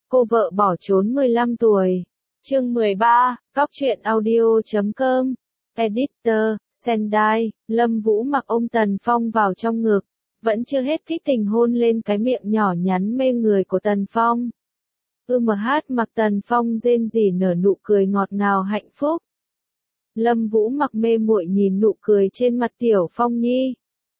Cô vợ bỏ trốn 15 tuổi. Chương 13, Cóc truyện audio.com. Editor, Sendai, Lâm Vũ mặc ôm Tần Phong vào trong ngực, vẫn chưa hết kích tình hôn lên cái miệng nhỏ nhắn mê người của Tần Phong. Mặc Tần Phong rên rỉ nở nụ cười ngọt ngào hạnh phúc. Lâm Vũ mặc mê muội nhìn nụ cười trên mặt Tiểu Phong Nhi.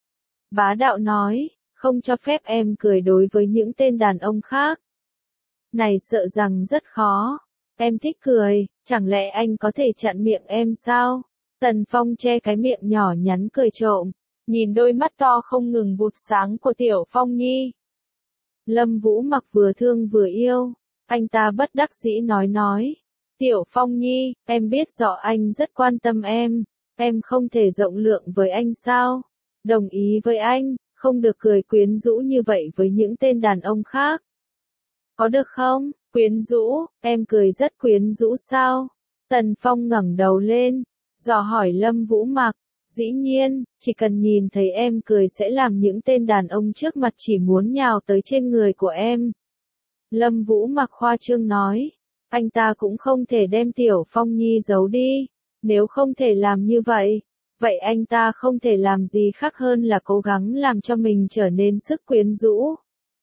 Bá đạo nói, không cho phép em cười đối với những tên đàn ông khác. Này sợ rằng rất khó. Em thích cười, chẳng lẽ anh có thể chặn miệng em sao? Tần Phong che cái miệng nhỏ nhắn cười trộm, nhìn đôi mắt to không ngừng vụt sáng của Tiểu Phong Nhi. Lâm Vũ mặc vừa thương vừa yêu, anh ta bất đắc dĩ nói. Tiểu Phong Nhi, em biết rõ anh rất quan tâm em không thể rộng lượng với anh sao? Đồng ý với anh, không được cười quyến rũ như vậy với những tên đàn ông khác. Có được không? Quyến rũ, em cười rất quyến rũ sao? Tần Phong ngẩng đầu lên, dò hỏi Lâm Vũ mặc. Dĩ nhiên, chỉ cần nhìn thấy em cười sẽ làm những tên đàn ông trước mặt chỉ muốn nhào tới trên người của em. Lâm Vũ mặc khoa trương nói. Anh ta cũng không thể đem Tiểu Phong Nhi giấu đi. Nếu không thể làm như vậy, vậy anh ta không thể làm gì khác hơn là cố gắng làm cho mình trở nên sức quyến rũ.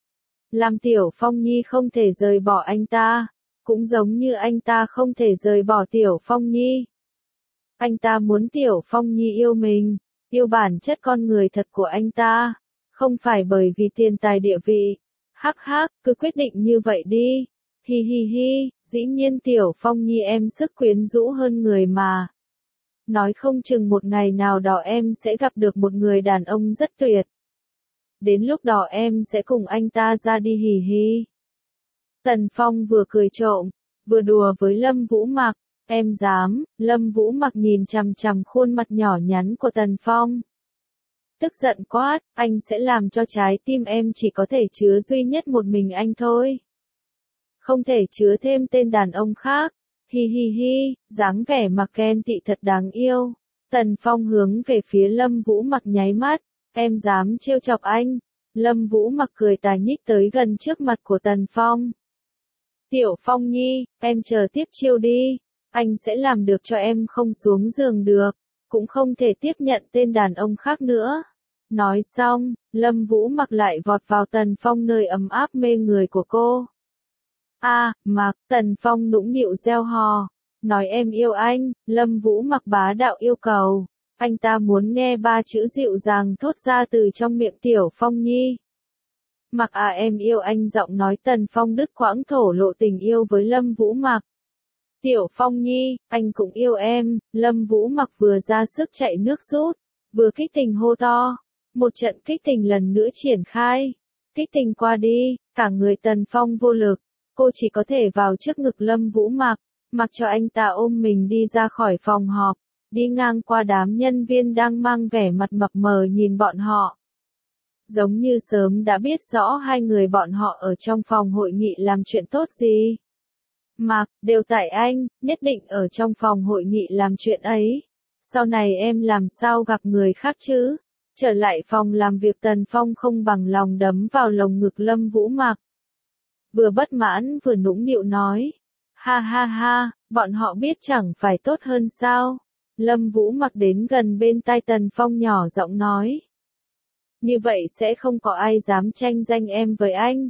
Làm Tiểu Phong Nhi không thể rời bỏ anh ta, cũng giống như anh ta không thể rời bỏ Tiểu Phong Nhi. Anh ta muốn Tiểu Phong Nhi yêu mình, yêu bản chất con người thật của anh ta, không phải bởi vì tiền tài địa vị. Hắc hắc, cứ quyết định như vậy đi. Hi hi hi, dĩ nhiên Tiểu Phong Nhi em sức quyến rũ hơn người mà. Nói không chừng một ngày nào đó em sẽ gặp được một người đàn ông rất tuyệt. Đến lúc đó em sẽ cùng anh ta ra đi hì hì. Tần Phong vừa cười trộm, vừa đùa với Lâm Vũ mặc. Em dám? Lâm Vũ mặc nhìn chằm chằm khuôn mặt nhỏ nhắn của Tần Phong. Tức giận quát, anh sẽ làm cho trái tim em chỉ có thể chứa duy nhất một mình anh thôi. Không thể chứa thêm tên đàn ông khác. Hi hi hi, dáng vẻ mặc ghen tị thật đáng yêu. Tần Phong hướng về phía Lâm Vũ mặc nháy mắt. Em dám trêu chọc anh? Lâm Vũ mặc cười tà nhích tới gần trước mặt của Tần Phong. Tiểu Phong Nhi, em chờ tiếp chiêu đi. Anh sẽ làm được cho em không xuống giường được, cũng không thể tiếp nhận tên đàn ông khác nữa. Nói xong, Lâm Vũ mặc lại vọt vào Tần Phong nơi ấm áp mê người của cô. Mặc, Tần Phong nũng nịu reo hò. Nói em yêu anh, Lâm Vũ mặc bá đạo yêu cầu. Anh ta muốn nghe ba chữ dịu dàng thốt ra từ trong miệng Tiểu Phong Nhi. Mặc em yêu anh, giọng nói Tần Phong đứt quãng thổ lộ tình yêu với Lâm Vũ mặc. Tiểu Phong Nhi, anh cũng yêu em. Lâm Vũ mặc vừa ra sức chạy nước rút, vừa kích tình hô to. Một trận kích tình lần nữa triển khai. Kích tình qua đi, cả người Tần Phong vô lực. Cô chỉ có thể vào trước ngực Lâm Vũ mặc, mặc cho anh ta ôm mình đi ra khỏi phòng họp, đi ngang qua đám nhân viên đang mang vẻ mặt mập mờ nhìn bọn họ. Giống như sớm đã biết rõ hai người bọn họ ở trong phòng hội nghị làm chuyện tốt gì. Mặc, đều tại anh, nhất định ở trong phòng hội nghị làm chuyện ấy. Sau này em làm sao gặp người khác chứ? Trở lại phòng làm việc, Tần Phong không bằng lòng đấm vào lồng ngực Lâm Vũ mặc. Vừa bất mãn vừa nũng nịu nói. Ha ha ha, bọn họ biết chẳng phải tốt hơn sao? Lâm Vũ mặc đến gần bên tai Tần Phong nhỏ giọng nói. Như vậy sẽ không có ai dám tranh giành em với anh.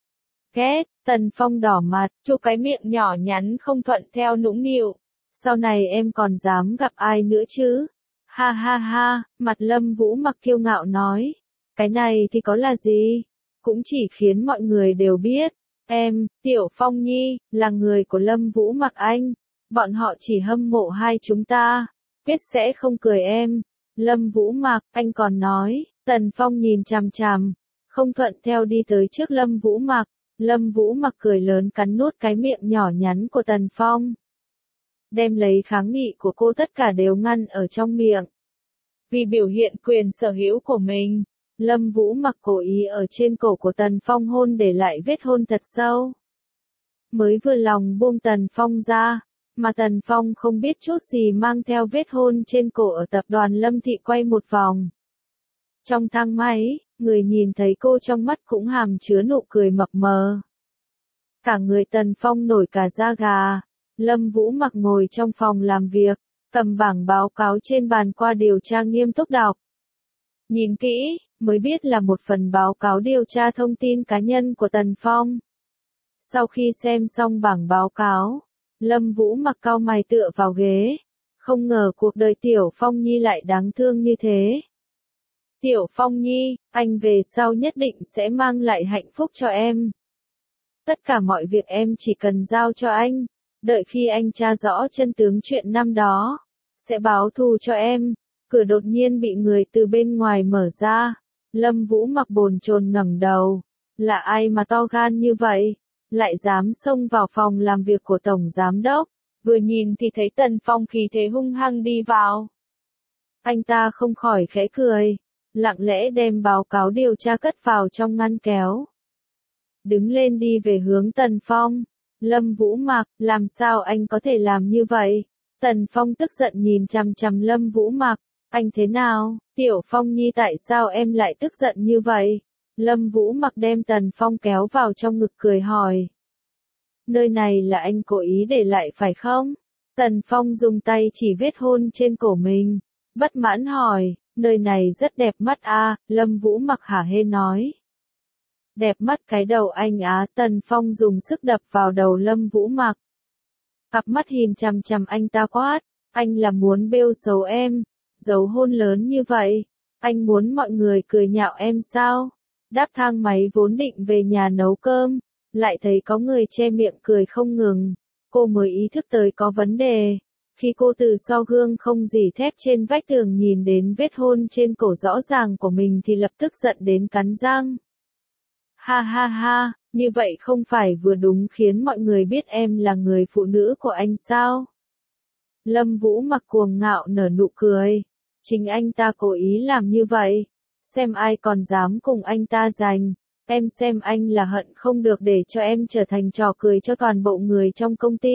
Ghét, Tần Phong đỏ mặt, chu cái miệng nhỏ nhắn không thuận theo nũng nịu. Sau này em còn dám gặp ai nữa chứ? Ha ha ha, mặt Lâm Vũ mặc kiêu ngạo nói. Cái này thì có là gì? Cũng chỉ khiến mọi người đều biết. Em, Tiểu Phong Nhi, là người của Lâm Vũ mặc anh. Bọn họ chỉ hâm mộ hai chúng ta. Quyết sẽ không cười em. Lâm Vũ mặc, anh còn nói. Tần Phong nhìn chằm chằm, không thuận theo đi tới trước Lâm Vũ mặc. Lâm Vũ mặc cười lớn cắn nuốt cái miệng nhỏ nhắn của Tần Phong. Đem lấy kháng nghị của cô tất cả đều ngăn ở trong miệng. Vì biểu hiện quyền sở hữu của mình, Lâm Vũ mặc cố ý ở trên cổ của Tần Phong hôn để lại vết hôn thật sâu. Mới vừa lòng buông Tần Phong ra, mà Tần Phong không biết chút gì mang theo vết hôn trên cổ ở tập đoàn Lâm Thị quay một vòng. Trong thang máy, người nhìn thấy cô trong mắt cũng hàm chứa nụ cười mập mờ. Cả người Tần Phong nổi cả da gà. Lâm Vũ Mặc ngồi trong phòng làm việc, cầm bảng báo cáo trên bàn qua điều tra nghiêm túc đọc. Nhìn kỹ, mới biết là một phần báo cáo điều tra thông tin cá nhân của Tần Phong. Sau khi xem xong bảng báo cáo, Lâm Vũ Mặc cau mày tựa vào ghế. Không ngờ cuộc đời Tiểu Phong Nhi lại đáng thương như thế. Tiểu Phong Nhi, anh về sau nhất định sẽ mang lại hạnh phúc cho em. Tất cả mọi việc em chỉ cần giao cho anh. Đợi khi anh tra rõ chân tướng chuyện năm đó, sẽ báo thù cho em. Cửa đột nhiên bị người từ bên ngoài mở ra. Lâm Vũ Mặc bồn chồn ngẩng đầu. Là ai mà to gan như vậy? Lại dám xông vào phòng làm việc của Tổng Giám Đốc. Vừa nhìn thì thấy Tần Phong khí thế hung hăng đi vào. Anh ta không khỏi khẽ cười. Lặng lẽ đem báo cáo điều tra cất vào trong ngăn kéo. Đứng lên đi về hướng Tần Phong. Lâm Vũ Mặc, làm sao anh có thể làm như vậy? Tần Phong tức giận nhìn chằm chằm Lâm Vũ Mặc. Anh thế nào? Tiểu Phong Nhi, tại sao em lại tức giận như vậy? Lâm Vũ Mặc đem Tần Phong kéo vào trong ngực cười hỏi. Nơi này là anh cố ý để lại phải không? Tần Phong dùng tay chỉ vết hôn trên cổ mình. Bất mãn hỏi, nơi này rất đẹp mắt à, Lâm Vũ Mặc hả hê nói. Đẹp mắt cái đầu anh á, Tần Phong dùng sức đập vào đầu Lâm Vũ Mặc. Cặp mắt nhìn chằm chằm anh ta quát, anh là muốn bêu xấu em, giấu hôn lớn như vậy, anh muốn mọi người cười nhạo em sao? Đáp thang máy vốn định về nhà nấu cơm, lại thấy có người che miệng cười không ngừng, cô mới ý thức tới có vấn đề. Khi cô từ sau gương không dỉ thép trên vách tường nhìn đến vết hôn trên cổ rõ ràng của mình thì lập tức giận đến cắn răng. Ha ha ha, như vậy không phải vừa đúng khiến mọi người biết em là người phụ nữ của anh sao? Lâm Vũ Mặc cuồng ngạo nở nụ cười. Chính anh ta cố ý làm như vậy. Xem ai còn dám cùng anh ta giành. Em xem anh là hận không được để cho em trở thành trò cười cho toàn bộ người trong công ty.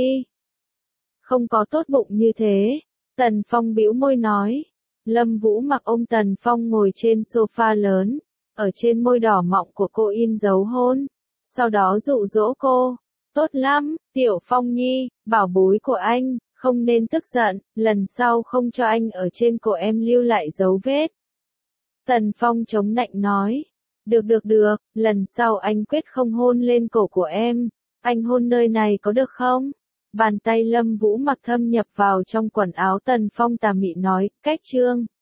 Không có tốt bụng như thế. Tần Phong bĩu môi nói. Lâm Vũ Mặc ôm Tần Phong ngồi trên sofa lớn. Ở trên môi đỏ mọng của cô in dấu hôn. Sau đó dụ dỗ cô. Tốt lắm, Tiểu Phong Nhi, bảo bối của anh, không nên tức giận, lần sau không cho anh ở trên cổ em lưu lại dấu vết. Tần Phong chống nạnh nói. Được, lần sau anh quyết không hôn lên cổ của em. Anh hôn nơi này có được không? Bàn tay Lâm Vũ Mặc thâm nhập vào trong quần áo Tần Phong tà mị nói, cách chương.